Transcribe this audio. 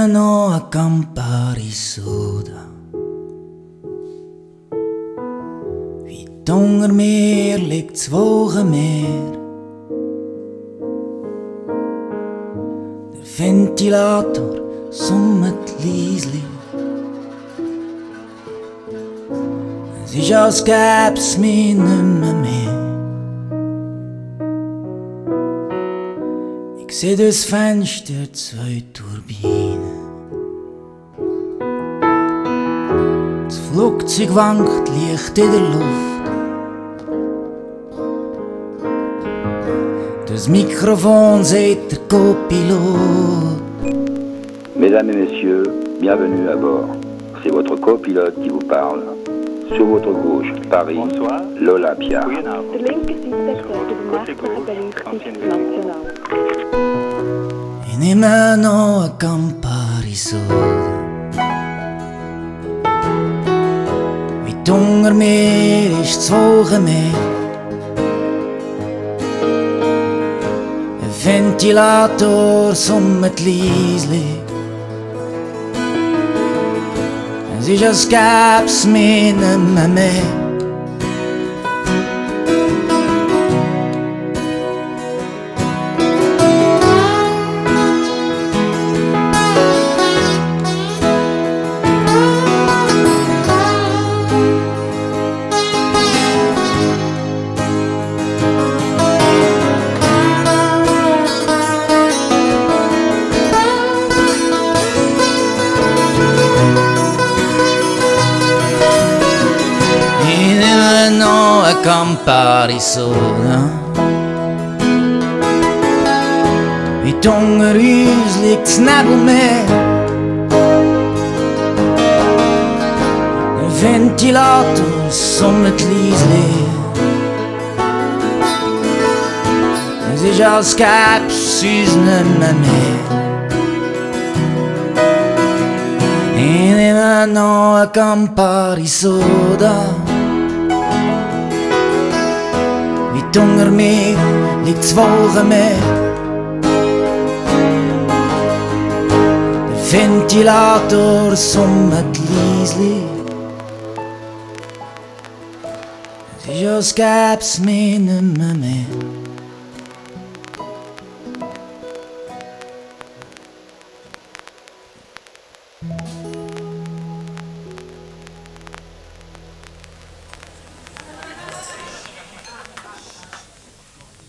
noch a Campari Soda. Weit unter mir liegt das Wochenmeer. Der Ventilator summt leislich. Es ist, als gäb's mich nimmer mehr. Ich seh durchs Fenster 2 Turbinen. Das Flugzeug wankt leicht in der Luft. Das Mikrofon sagt der Co-Pilot. Mesdames et messieurs, bienvenue à bord. C'est votre copilote qui vous parle. Sur votre gauche, Paris, l'Olympia. Der linke Seitensteg über nächtliche Beleuchtung national. Ich nehme noch a Campari Soda. Weit unter mir ist das Wochenmeer. Ein Ventilator summt leislich. Es ist, als gäb's mich nimmer mehr. No a Campari Soda. Weit unter uns liegt das Nebelmeer. Der Ventilator summt leislich. Es ist, als gäb's uns nimmer mehr. Ich nehme noch a Campari Soda. Weit unter mir liegt das Wochenmeer. Der Ventilator summt leislich. Es ist, als gäb's mich nimmer mehr.